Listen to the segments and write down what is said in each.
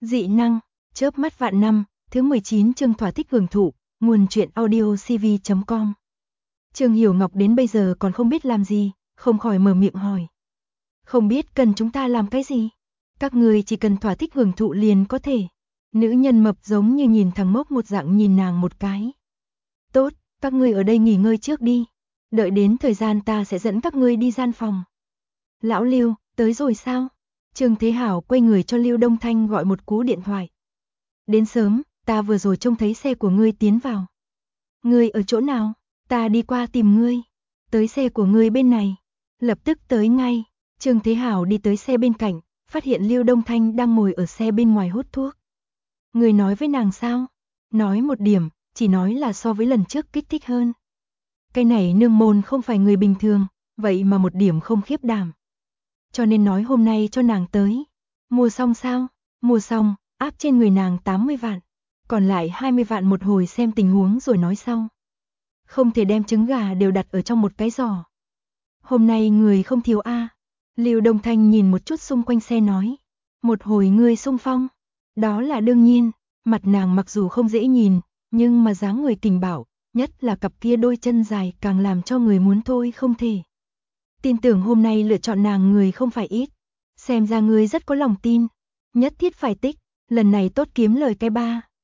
Dị năng, chớp mắt vạn năm, thứ 19 chương thỏa thích hưởng thụ, nguồn truyện audio cv.com. Trương Hiểu Ngọc đến bây giờ còn không biết làm gì, không khỏi mở miệng hỏi. Không biết cần chúng ta làm cái gì? Các người chỉ cần thỏa thích hưởng thụ liền có thể. Nữ nhân mập giống như nhìn thằng mốc một dạng nhìn nàng một cái. Tốt, các ngươi ở đây nghỉ ngơi trước đi. Đợi đến thời gian ta sẽ dẫn các ngươi đi gian phòng. Lão Lưu, tới rồi sao? Trương Thế Hảo quay người cho Lưu Đông Thanh gọi một cú điện thoại. Đến sớm, ta vừa rồi trông thấy xe của ngươi tiến vào. Ngươi ở chỗ nào? Ta đi qua tìm ngươi. Tới xe của ngươi bên này. Lập tức tới ngay. Trương Thế Hảo đi tới xe bên cạnh, phát hiện Lưu Đông Thanh đang ngồi ở xe bên ngoài hút thuốc. Ngươi nói với nàng sao? Nói một điểm, chỉ nói là so với lần trước kích thích hơn. Cái này nương môn không phải người bình thường, vậy mà một điểm không khiếp đảm. Cho nên nói hôm nay cho nàng tới. Mua xong sao? Mua xong, áp trên người nàng 80 vạn. Còn lại 20 vạn một hồi xem tình huống rồi nói sau. Không thể đem trứng gà đều đặt ở trong một cái giỏ. Hôm nay người không thiếu a. Lưu Đông Thanh nhìn một chút xung quanh xe nói. Một hồi ngươi xung phong. Đó là đương nhiên, mặt nàng mặc dù không dễ nhìn, nhưng mà dáng người kình bạo, nhất là cặp kia đôi chân dài càng làm cho người muốn thôi không thể. Tin tưởng hôm nay lựa chọn nàng người không phải ít. Xem ra ngươi rất có lòng tin. Nhất thiết phải tích, lần này tốt kiếm lời cái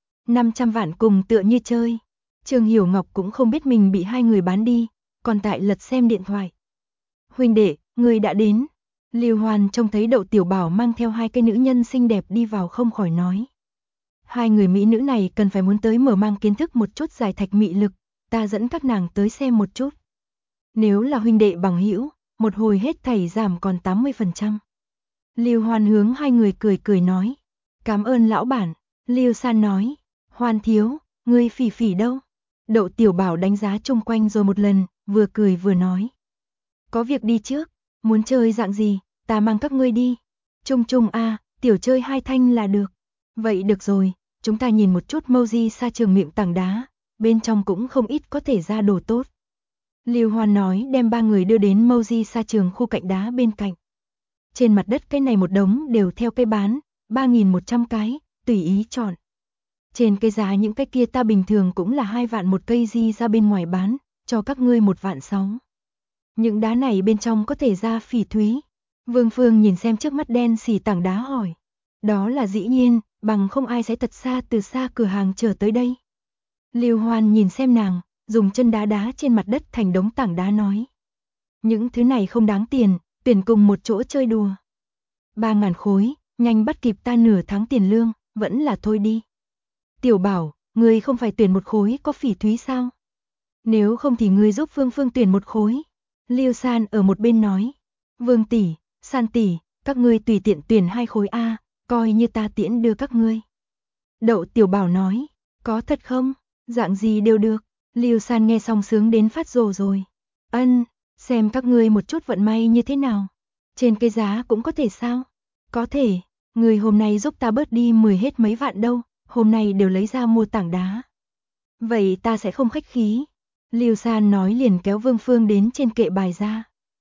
500 vạn cùng tựa như chơi. Trương Hiểu Ngọc cũng không biết mình bị hai người bán đi, còn tại lật xem điện thoại. Huynh đệ, ngươi đã đến. Lưu Hoan trông thấy Đậu Tiểu Bảo mang theo hai cái nữ nhân xinh đẹp đi vào không khỏi nói. Hai người mỹ nữ này cần phải muốn tới mở mang kiến thức một chút giải thạch mị lực, ta dẫn các nàng tới xem một chút. Nếu là huynh đệ bằng hữu, một hồi hết thảy giảm còn 80%. Lưu Hoan hướng hai người cười cười nói. Cảm ơn lão bản. Lưu San nói. Hoan thiếu, ngươi Phỉ Phỉ đâu? Đậu Tiểu Bảo đánh giá chung quanh rồi một lần, vừa cười vừa nói. Có việc đi trước, muốn chơi dạng gì, ta mang các ngươi đi. Chung chung a, tiểu chơi 2 thanh là được. Vậy được rồi, chúng ta nhìn một chút Moji Sa Trường miệng tảng đá, bên trong cũng không ít có thể ra đồ tốt. Lưu Hoan nói đem ba người đưa đến Moji Sa Trường khu cạnh đá bên cạnh. Trên mặt đất cái này một đống đều theo cây bán, 3.100 cái, tùy ý chọn. Trên cây giá những cái kia ta bình thường cũng là 2 vạn một cây di ra bên ngoài bán, cho các ngươi 1 vạn 6. Những đá này bên trong có thể ra phỉ thúy. Vương Phương nhìn xem trước mắt đen xỉ tảng đá hỏi. Đó là dĩ nhiên, bằng không ai sẽ thật xa từ xa cửa hàng trở tới đây. Lưu Hoan nhìn xem nàng, dùng chân đá đá trên mặt đất thành đống tảng đá nói. Những thứ này không đáng tiền, tuyển cùng một chỗ chơi đùa. 3.000 khối, nhanh bắt kịp ta nửa tháng tiền lương, vẫn là thôi đi. Tiểu Bảo, ngươi không phải tuyển một khối có phỉ thúy sao? Nếu không thì ngươi giúp Phương Phương tuyển một khối. Lưu San ở một bên nói. Vương tỷ, San tỷ, các ngươi tùy tiện tuyển 2 khối A, coi như ta tiễn đưa các ngươi. Đậu Tiểu Bảo nói, có thật không? Dạng gì đều được. Lưu San nghe xong sướng đến phát rồ rồi. Ân, xem các ngươi một chút vận may như thế nào. Trên cây giá cũng có thể sao? Có thể, người hôm nay giúp ta bớt đi 10 hết mấy vạn đâu, hôm nay đều lấy ra mua tảng đá. Vậy ta sẽ không khách khí. Lưu San nói liền kéo Vương Phương đến trên kệ bài ra.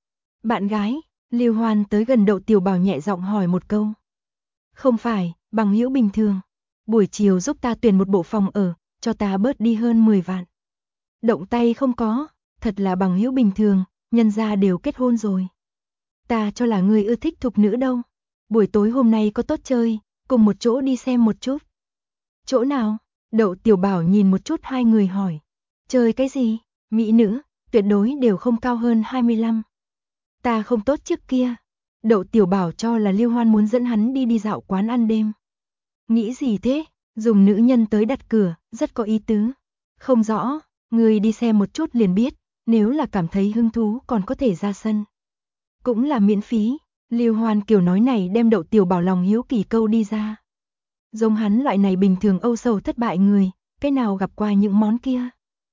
Bạn gái, Lưu Hoan tới gần Đậu Tiểu Bảo nhẹ giọng hỏi một câu. Không phải, bằng hữu bình thường. Buổi chiều giúp ta tuyển một bộ phòng ở, cho ta bớt đi hơn 10 vạn. Động tay không có, thật là bằng hữu bình thường, nhân gia đều kết hôn rồi. Ta cho là người ưa thích thục nữ đâu. Buổi tối hôm nay có tốt chơi, cùng một chỗ đi xem một chút. Chỗ nào? Đậu Tiểu Bảo nhìn một chút hai người hỏi. Chơi cái gì? Mỹ nữ, tuyệt đối đều không cao hơn 25. Ta không tốt trước kia. Đậu Tiểu Bảo cho là Lưu Hoan muốn dẫn hắn đi dạo quán ăn đêm. Nghĩ gì thế? Dùng nữ nhân tới đặt cửa, rất có ý tứ. Không rõ, người đi xem một chút liền biết, nếu là cảm thấy hứng thú còn có thể ra sân. Cũng là miễn phí. Lưu Hoan kiểu nói này đem Đậu Tiểu Bảo lòng hiếu kỳ câu đi ra. Giống hắn loại này bình thường âu sầu thất bại người, cái nào gặp qua những món kia.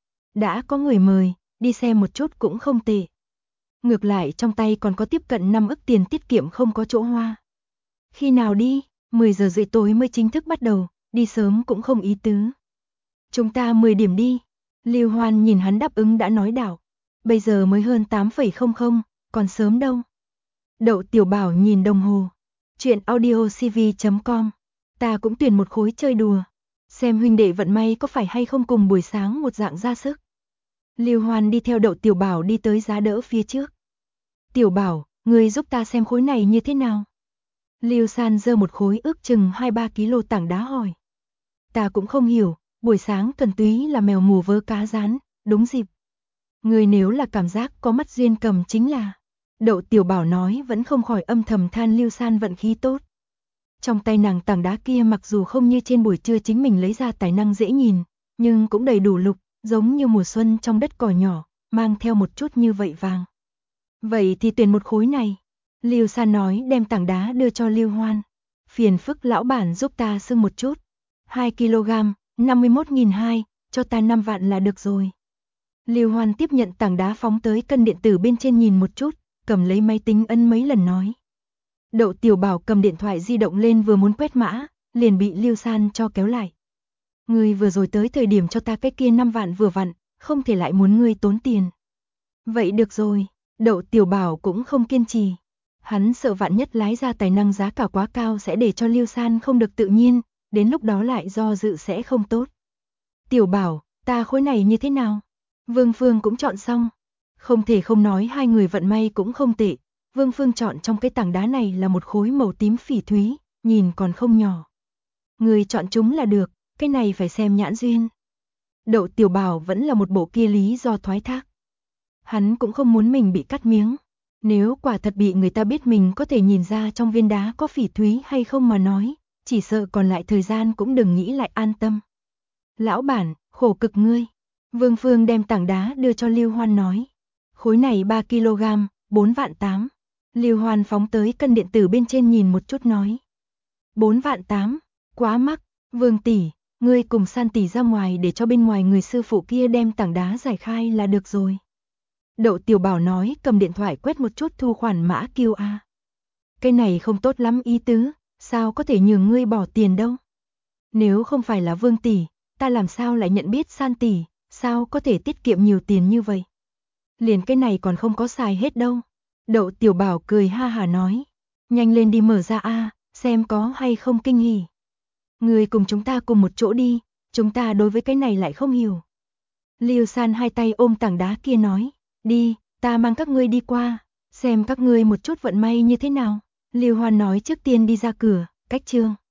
Đã có người mời, đi xem một chút cũng không tệ. Ngược lại trong tay còn có tiếp cận 5 ức tiền tiết kiệm không có chỗ hoa. Khi nào đi? 10 giờ rưỡi tối mới chính thức bắt đầu, đi sớm cũng không ý tứ. Chúng ta 10 điểm đi. Lưu Hoan nhìn hắn đáp ứng đã nói đảo. Bây giờ mới hơn 8,00, còn sớm đâu. Đậu Tiểu Bảo nhìn đồng hồ. Chuyện audio cv.com Ta cũng tuyển một khối chơi đùa. Xem huynh đệ vận may có phải hay không cùng buổi sáng một dạng ra sức. Lưu Hoan đi theo Đậu Tiểu Bảo đi tới giá đỡ phía trước. Tiểu Bảo, ngươi giúp ta xem khối này như thế nào? Lưu San giơ một khối ước chừng 2-3 kg tảng đá hỏi. Ta cũng không hiểu, buổi sáng thuần túy là mèo mù vớ cá rán, đúng dịp. Ngươi nếu là cảm giác có mắt duyên cầm chính là. Đậu Tiểu Bảo nói vẫn không khỏi âm thầm than Lưu San vận khí tốt. Trong tay nàng tảng đá kia mặc dù không như trên buổi trưa chính mình lấy ra tài năng dễ nhìn, nhưng cũng đầy đủ lục, giống như mùa xuân trong đất cỏ nhỏ, mang theo một chút như vậy vàng. Vậy thì tuyển một khối này. Lưu San nói đem tảng đá đưa cho Lưu Hoan. Phiền phức lão bản giúp ta xưng một chút. 2 kg, 51.200, cho ta 5 vạn là được rồi. Lưu Hoan tiếp nhận tảng đá phóng tới cân điện tử bên trên nhìn một chút, cầm lấy máy tính ấn mấy lần nói. Đậu Tiểu Bảo cầm điện thoại di động lên vừa muốn quét mã, liền bị Lưu San cho kéo lại. Ngươi vừa rồi tới thời điểm cho ta cái kia 5 vạn vừa vặn, không thể lại muốn ngươi tốn tiền. Vậy được rồi, Đậu Tiểu Bảo cũng không kiên trì. Hắn sợ vạn nhất lái ra tài năng giá cả quá cao sẽ để cho Lưu San không được tự nhiên, đến lúc đó lại do dự sẽ không tốt. Tiểu Bảo, ta khối này như thế nào? Vương Phương cũng chọn xong. Không thể không nói hai người vận may cũng không tệ. Vương Phương chọn trong cái tảng đá này là một khối màu tím phỉ thúy, nhìn còn không nhỏ. Người chọn chúng là được, cái này phải xem nhãn duyên. Đậu Tiểu Bảo vẫn là một bộ kia lý do thoái thác. Hắn cũng không muốn mình bị cắt miếng. Nếu quả thật bị người ta biết mình có thể nhìn ra trong viên đá có phỉ thúy hay không mà nói, chỉ sợ còn lại thời gian cũng đừng nghĩ lại an tâm. Lão bản, khổ cực ngươi. Vương Phương đem tảng đá đưa cho Lưu Hoan nói. Khối này 3 kg, 4 vạn 8. Lưu Hoan phóng tới cân điện tử bên trên nhìn một chút nói. 4 vạn 8, quá mắc. Vương tỷ, ngươi cùng San tỷ ra ngoài để cho bên ngoài người sư phụ kia đem tảng đá giải khai là được rồi. Đậu Tiểu Bảo nói cầm điện thoại quét một chút thu khoản mã QR. Cái này không tốt lắm ý tứ, sao có thể nhường ngươi bỏ tiền đâu. Nếu không phải là Vương tỷ, ta làm sao lại nhận biết San tỷ, sao có thể tiết kiệm nhiều tiền như vậy. Liền cái này còn không có xài hết đâu. Đậu Tiểu Bảo cười ha hà nói. Nhanh lên đi mở ra a, xem có hay không kinh hỉ. Ngươi cùng chúng ta cùng một chỗ đi, chúng ta đối với cái này lại không hiểu. Lưu San hai tay ôm tảng đá kia nói. Đi, ta mang các ngươi đi qua, xem các ngươi một chút vận may như thế nào. Lưu Hoan nói trước tiên đi ra cửa, cách chương.